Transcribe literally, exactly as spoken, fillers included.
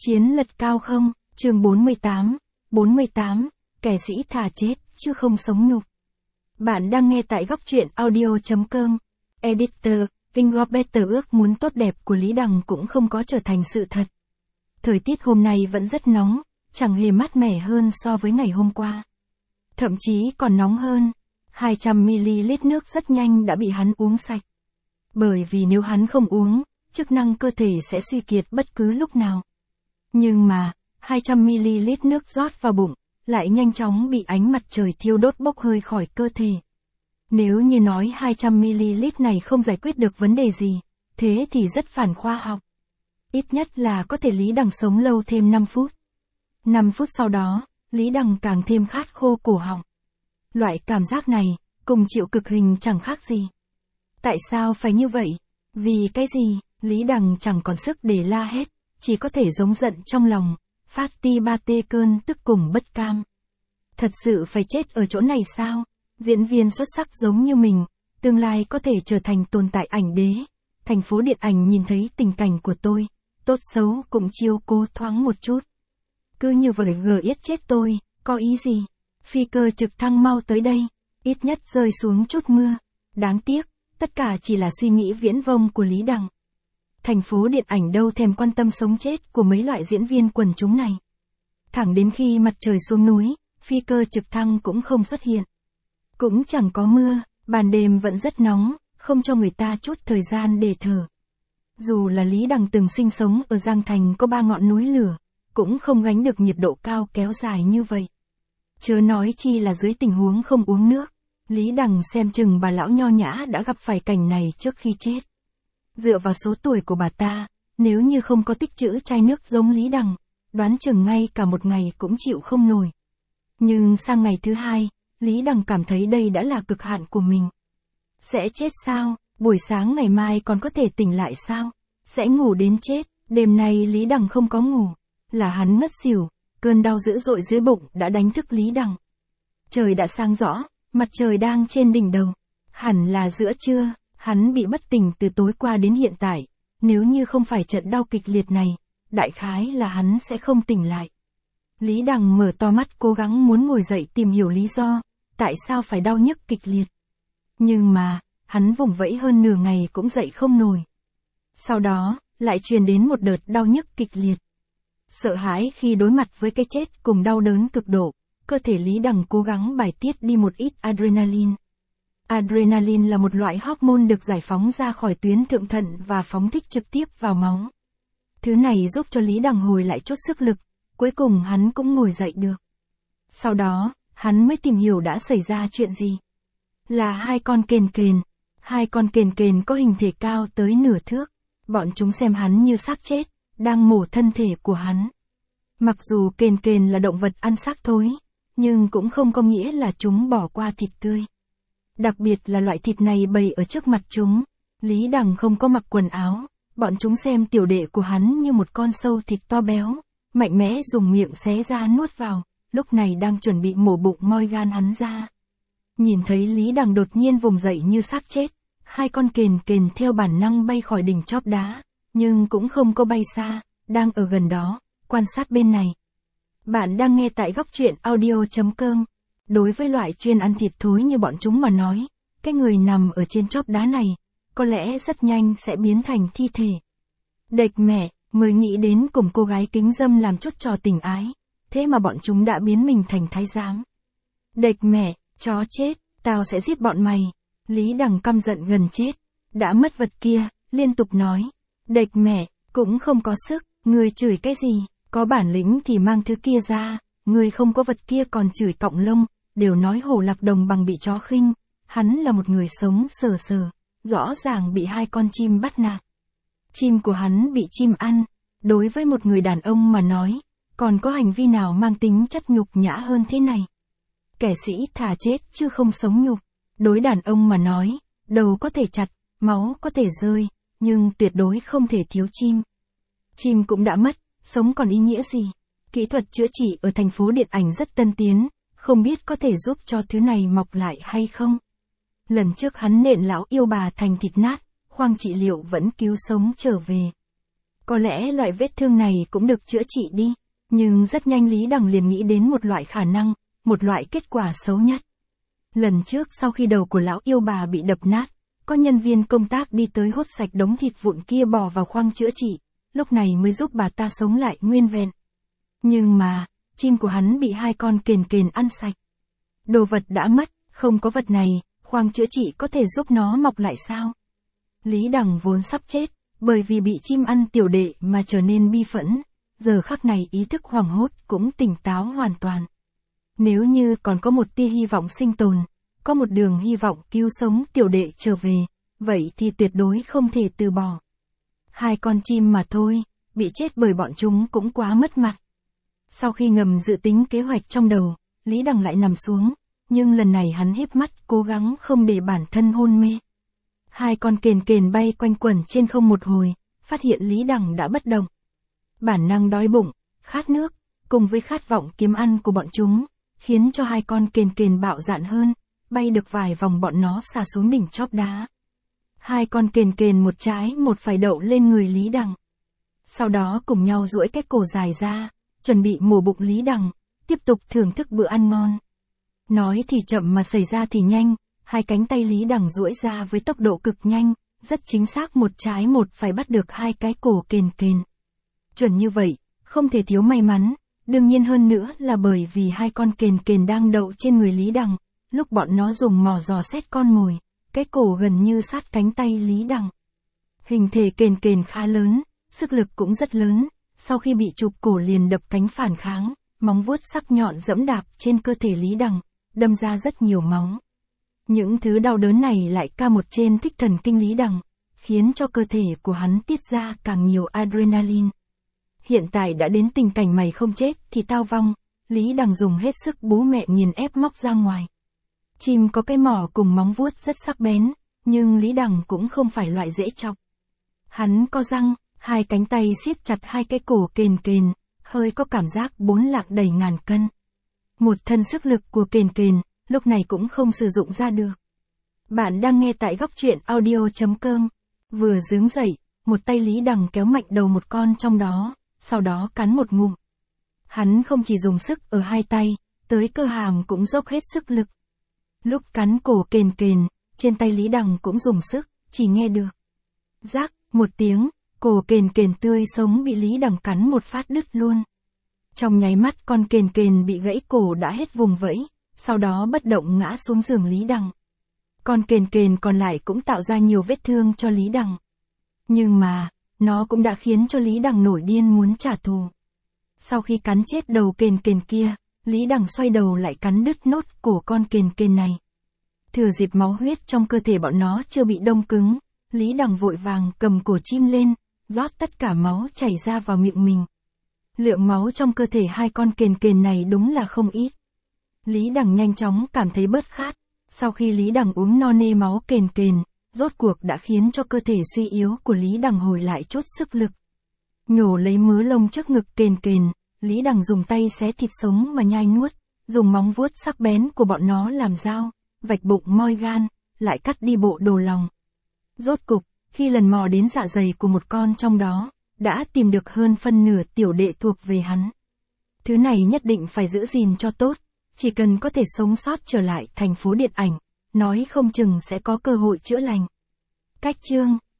Chiến lật cao không, chương bốn mươi tám, bốn mươi tám, kẻ sĩ thà chết, chứ không sống nhục. Bạn đang nghe tại góc truyện audio chấm com. Editor, King of Better ước muốn tốt đẹp của Lý Đằng cũng không có trở thành sự thật. Thời tiết hôm nay vẫn rất nóng, chẳng hề mát mẻ hơn so với ngày hôm qua. Thậm chí còn nóng hơn, hai trăm mi li lít nước rất nhanh đã bị hắn uống sạch. Bởi vì nếu hắn không uống, chức năng cơ thể sẽ suy kiệt bất cứ lúc nào. Nhưng mà, hai trăm mi li lít nước rót vào bụng, lại nhanh chóng bị ánh mặt trời thiêu đốt bốc hơi khỏi cơ thể. Nếu như nói hai trăm mi li lít này không giải quyết được vấn đề gì, thế thì rất phản khoa học. Ít nhất là có thể Lý Đằng sống lâu thêm năm phút. năm phút sau đó, Lý Đằng càng thêm khát khô cổ họng. Loại cảm giác này, cùng chịu cực hình chẳng khác gì. Tại sao phải như vậy? Vì cái gì? Lý Đằng chẳng còn sức để la hết, chỉ có thể giống giận trong lòng, phát ti ba tê cơn tức cùng bất cam. Thật sự phải chết ở chỗ này sao? Diễn viên xuất sắc giống như mình, tương lai có thể trở thành tồn tại ảnh đế. Thành phố điện ảnh nhìn thấy tình cảnh của tôi, tốt xấu cũng chiêu cố thoáng một chút. Cứ như vậy gờ yết chết tôi, có ý gì? Phi cơ trực thăng mau tới đây, ít nhất rơi xuống chút mưa. Đáng tiếc, tất cả chỉ là suy nghĩ viễn vông của Lý Đằng. Thành phố điện ảnh đâu thèm quan tâm sống chết của mấy loại diễn viên quần chúng này. Thẳng đến khi mặt trời xuống núi, phi cơ trực thăng cũng không xuất hiện. Cũng chẳng có mưa, ban đêm vẫn rất nóng, không cho người ta chút thời gian để thở. Dù là Lý Đằng từng sinh sống ở Giang Thành có ba ngọn núi lửa, cũng không gánh được nhiệt độ cao kéo dài như vậy. Chớ nói chi là dưới tình huống không uống nước, Lý Đằng xem chừng bà lão nho nhã đã gặp phải cảnh này trước khi chết. Dựa vào số tuổi của bà ta, nếu như không có tích trữ chai nước giống Lý Đằng, đoán chừng ngay cả một ngày cũng chịu không nổi. Nhưng sang ngày thứ hai, Lý Đằng cảm thấy đây đã là cực hạn của mình. Sẽ chết sao? Buổi sáng ngày mai còn có thể tỉnh lại sao? Sẽ ngủ đến chết? Đêm nay Lý Đằng không có ngủ, là hắn ngất xỉu, cơn đau dữ dội dưới bụng đã đánh thức Lý Đằng. Trời đã sáng rõ, mặt trời đang trên đỉnh đầu, hẳn là giữa trưa. Hắn bị bất tỉnh từ tối qua đến hiện tại, nếu như không phải trận đau kịch liệt này, đại khái là hắn sẽ không tỉnh lại. Lý Đằng mở to mắt cố gắng muốn ngồi dậy tìm hiểu lý do, tại sao phải đau nhức kịch liệt. Nhưng mà, hắn vùng vẫy hơn nửa ngày cũng dậy không nổi. Sau đó, lại truyền đến một đợt đau nhức kịch liệt. Sợ hãi khi đối mặt với cái chết cùng đau đớn cực độ, cơ thể Lý Đằng cố gắng bài tiết đi một ít adrenaline. Adrenaline là một loại hormone được giải phóng ra khỏi tuyến thượng thận và phóng thích trực tiếp vào máu. Thứ này giúp cho Lý Đằng hồi lại chút sức lực, cuối cùng hắn cũng ngồi dậy được. Sau đó, hắn mới tìm hiểu đã xảy ra chuyện gì. Là hai con kền kền. Hai con kền kền có hình thể cao tới nửa thước. Bọn chúng xem hắn như xác chết, đang mổ thân thể của hắn. Mặc dù kền kền là động vật ăn xác thối, nhưng cũng không có nghĩa là chúng bỏ qua thịt tươi. Đặc biệt là loại thịt này bày ở trước mặt chúng. Lý Đằng không có mặc quần áo, bọn chúng xem tiểu đệ của hắn như một con sâu thịt to béo, mạnh mẽ dùng miệng xé ra nuốt vào, lúc này đang chuẩn bị mổ bụng moi gan hắn ra. Nhìn thấy Lý Đằng đột nhiên vùng dậy như xác chết, hai con kền kền theo bản năng bay khỏi đỉnh chóp đá, nhưng cũng không có bay xa, đang ở gần đó, quan sát bên này. Bạn đang nghe tại góc truyện audio chấm com. Đối với loại chuyên ăn thịt thối như bọn chúng mà nói, cái người nằm ở trên chóp đá này, có lẽ rất nhanh sẽ biến thành thi thể. Đệch mẹ, mới nghĩ đến cùng cô gái kính dâm làm chút trò tình ái, thế mà bọn chúng đã biến mình thành thái giám. Đệch mẹ, chó chết, tao sẽ giết bọn mày. Lý Đằng căm giận gần chết, đã mất vật kia, liên tục nói. Đệch mẹ, cũng không có sức, người chửi cái gì, có bản lĩnh thì mang thứ kia ra, người không có vật kia còn chửi cọng lông. Đều nói Hồ Lạc Đồng bằng bị chó khinh, hắn là một người sống sờ sờ, rõ ràng bị hai con chim bắt nạt. Chim của hắn bị chim ăn, đối với một người đàn ông mà nói, còn có hành vi nào mang tính chất nhục nhã hơn thế này. Kẻ sĩ thà chết chứ không sống nhục, đối đàn ông mà nói, đầu có thể chặt, máu có thể rơi, nhưng tuyệt đối không thể thiếu chim. Chim cũng đã mất, sống còn ý nghĩa gì? Kỹ thuật chữa trị ở thành phố điện ảnh rất tân tiến. Không biết có thể giúp cho thứ này mọc lại hay không. Lần trước hắn nện lão yêu bà thành thịt nát, khoang trị liệu vẫn cứu sống trở về. Có lẽ loại vết thương này cũng được chữa trị đi, nhưng rất nhanh Lý Đằng liền nghĩ đến một loại khả năng, một loại kết quả xấu nhất. Lần trước sau khi đầu của lão yêu bà bị đập nát, có nhân viên công tác đi tới hốt sạch đống thịt vụn kia bỏ vào khoang chữa trị, lúc này mới giúp bà ta sống lại nguyên vẹn. Nhưng mà, chim của hắn bị hai con kền kền ăn sạch. Đồ vật đã mất, không có vật này, khoang chữa trị có thể giúp nó mọc lại sao? Lý Đằng vốn sắp chết, bởi vì bị chim ăn tiểu đệ mà trở nên bi phẫn, giờ khắc này ý thức hoảng hốt cũng tỉnh táo hoàn toàn. Nếu như còn có một tia hy vọng sinh tồn, có một đường hy vọng cứu sống tiểu đệ trở về, vậy thì tuyệt đối không thể từ bỏ. Hai con chim mà thôi, bị chết bởi bọn chúng cũng quá mất mặt. Sau khi ngầm dự tính kế hoạch trong đầu, Lý Đằng lại nằm xuống, nhưng lần này hắn híp mắt cố gắng không để bản thân hôn mê. Hai con kền kền bay quanh quẩn trên không một hồi, phát hiện Lý Đằng đã bất động. Bản năng đói bụng, khát nước, cùng với khát vọng kiếm ăn của bọn chúng, khiến cho hai con kền kền bạo dạn hơn, bay được vài vòng bọn nó xà xuống đỉnh chóp đá. Hai con kền kền một trái một phải đậu lên người Lý Đằng. Sau đó cùng nhau duỗi cái cổ dài ra, chuẩn bị mổ bụng Lý Đằng, tiếp tục thưởng thức bữa ăn ngon. Nói thì chậm mà xảy ra thì nhanh, hai cánh tay Lý Đằng duỗi ra với tốc độ cực nhanh, rất chính xác một trái một phải bắt được hai cái cổ kền kền. Chuẩn như vậy, không thể thiếu may mắn, đương nhiên hơn nữa là bởi vì hai con kền kền đang đậu trên người Lý Đằng, lúc bọn nó dùng mỏ dò xét con mồi, cái cổ gần như sát cánh tay Lý Đằng. Hình thể kền kền khá lớn, sức lực cũng rất lớn, sau khi bị chụp cổ liền đập cánh phản kháng, móng vuốt sắc nhọn giẫm đạp trên cơ thể Lý Đằng, đâm ra rất nhiều máu. Những thứ đau đớn này lại ca một trên thích thần kinh Lý Đằng, khiến cho cơ thể của hắn tiết ra càng nhiều adrenaline. Hiện tại đã đến tình cảnh mày không chết thì tao vong, Lý Đằng dùng hết sức bú mẹ nghiền ép móc ra ngoài. Chim có cái mỏ cùng móng vuốt rất sắc bén, nhưng Lý Đằng cũng không phải loại dễ chọc. Hắn có răng, hai cánh tay siết chặt hai cái cổ kền kền, hơi có cảm giác bốn lạc đầy ngàn cân. Một thân sức lực của kền kền, lúc này cũng không sử dụng ra được. Bạn đang nghe tại góc truyện audio chấm com. Vừa đứng dậy, một tay Lý Đằng kéo mạnh đầu một con trong đó, sau đó cắn một ngụm. Hắn không chỉ dùng sức ở hai tay, tới cơ hàm cũng dốc hết sức lực. Lúc cắn cổ kền kền, trên tay Lý Đằng cũng dùng sức, chỉ nghe được rác một tiếng, cổ kền kền tươi sống bị Lý Đằng cắn một phát đứt luôn. Trong nháy mắt con kền kền bị gãy cổ đã hết vùng vẫy, sau đó bất động ngã xuống giường Lý Đằng. Con kền kền còn lại cũng tạo ra nhiều vết thương cho Lý Đằng. Nhưng mà, nó cũng đã khiến cho Lý Đằng nổi điên muốn trả thù. Sau khi cắn chết đầu kền kền kia, Lý Đằng xoay đầu lại cắn đứt nốt cổ con kền kền này. Thừa dịp máu huyết trong cơ thể bọn nó chưa bị đông cứng, Lý Đằng vội vàng cầm cổ chim lên, rót tất cả máu chảy ra vào miệng mình. Lượng máu trong cơ thể hai con kền kền này đúng là không ít. Lý Đằng nhanh chóng cảm thấy bớt khát, sau khi Lý Đằng uống no nê máu kền kền, rốt cuộc đã khiến cho cơ thể suy yếu của Lý Đằng hồi lại chút sức lực. Nhổ lấy mớ lông trước ngực kền kền, Lý Đằng dùng tay xé thịt sống mà nhai nuốt, dùng móng vuốt sắc bén của bọn nó làm dao, vạch bụng moi gan, lại cắt đi bộ đồ lòng. Rốt cục, khi lần mò đến dạ dày của một con trong đó, đã tìm được hơn phân nửa tiểu đệ thuộc về hắn. Thứ này nhất định phải giữ gìn cho tốt, chỉ cần có thể sống sót trở lại thành phố điện ảnh, nói không chừng sẽ có cơ hội chữa lành. Cách chương